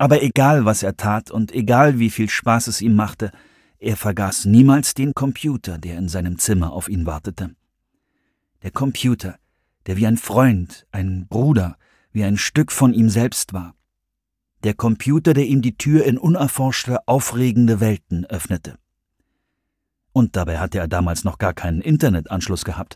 Aber egal, was er tat und egal, wie viel Spaß es ihm machte, er vergaß niemals den Computer, der in seinem Zimmer auf ihn wartete. Der Computer, der wie ein Freund, ein Bruder, wie ein Stück von ihm selbst war. Der Computer, der ihm die Tür in unerforschte, aufregende Welten öffnete. Und dabei hatte er damals noch gar keinen Internetanschluss gehabt.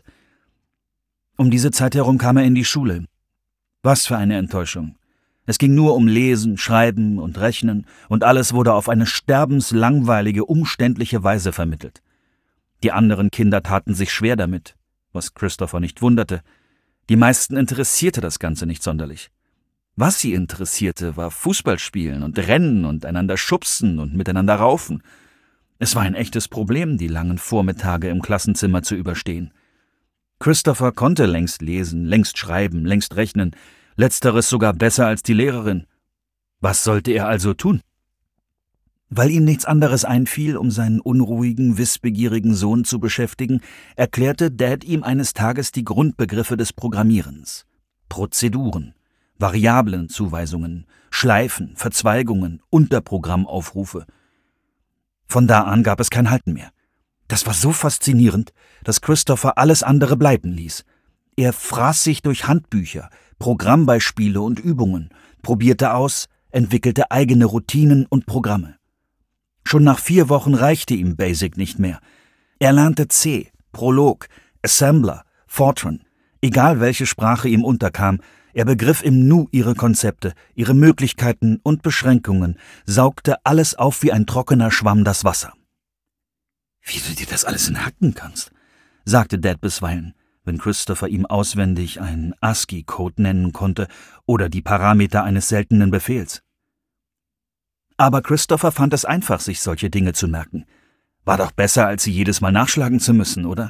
Um diese Zeit herum kam er in die Schule. Was für eine Enttäuschung. Es ging nur um Lesen, Schreiben und Rechnen, und alles wurde auf eine sterbenslangweilige, umständliche Weise vermittelt. Die anderen Kinder taten sich schwer damit, was Christopher nicht wunderte. Die meisten interessierte das Ganze nicht sonderlich. Was sie interessierte, war Fußballspielen und Rennen und einander schubsen und miteinander raufen. Es war ein echtes Problem, die langen Vormittage im Klassenzimmer zu überstehen. Christopher konnte längst lesen, längst schreiben, längst rechnen, letzteres sogar besser als die Lehrerin. Was sollte er also tun? Weil ihm nichts anderes einfiel, um seinen unruhigen, wissbegierigen Sohn zu beschäftigen, erklärte Dad ihm eines Tages die Grundbegriffe des Programmierens. Prozeduren, Variablenzuweisungen, Schleifen, Verzweigungen, Unterprogrammaufrufe. Von da an gab es kein Halten mehr. Das war so faszinierend, dass Christopher alles andere bleiben ließ. Er fraß sich durch Handbücher, Programmbeispiele und Übungen, probierte aus, entwickelte eigene Routinen und Programme. Schon nach 4 Wochen reichte ihm Basic nicht mehr. Er lernte C, Prolog, Assembler, Fortran, egal welche Sprache ihm unterkam, er begriff im Nu ihre Konzepte, ihre Möglichkeiten und Beschränkungen, saugte alles auf wie ein trockener Schwamm das Wasser. »Wie du dir das alles hacken kannst«, sagte Dad bisweilen, wenn Christopher ihm auswendig einen ASCII-Code nennen konnte oder die Parameter eines seltenen Befehls. Aber Christopher fand es einfach, sich solche Dinge zu merken. War doch besser, als sie jedes Mal nachschlagen zu müssen, oder?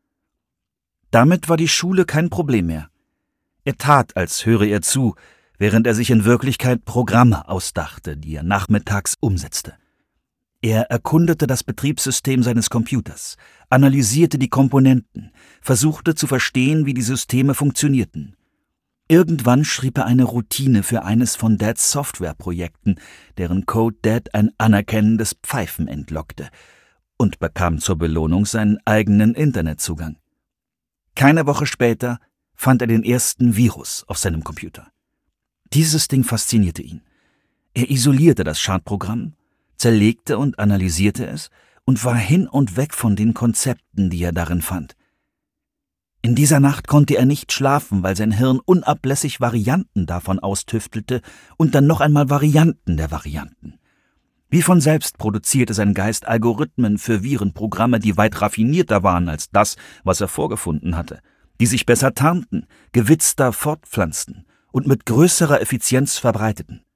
Damit war die Schule kein Problem mehr. Er tat, als höre er zu, während er sich in Wirklichkeit Programme ausdachte, die er nachmittags umsetzte. Er erkundete das Betriebssystem seines Computers, analysierte die Komponenten, versuchte zu verstehen, wie die Systeme funktionierten. Irgendwann schrieb er eine Routine für eines von Dads Softwareprojekten, deren Code Dad ein anerkennendes Pfeifen entlockte, und bekam zur Belohnung seinen eigenen Internetzugang. Keine Woche später fand er den ersten Virus auf seinem Computer. Dieses Ding faszinierte ihn. Er isolierte das Schadprogramm, zerlegte und analysierte es und war hin und weg von den Konzepten, die er darin fand. In dieser Nacht konnte er nicht schlafen, weil sein Hirn unablässig Varianten davon austüftelte und dann noch einmal Varianten der Varianten. Wie von selbst produzierte sein Geist Algorithmen für Virenprogramme, die weit raffinierter waren als das, was er vorgefunden hatte, die sich besser tarnten, gewitzter fortpflanzten und mit größerer Effizienz verbreiteten.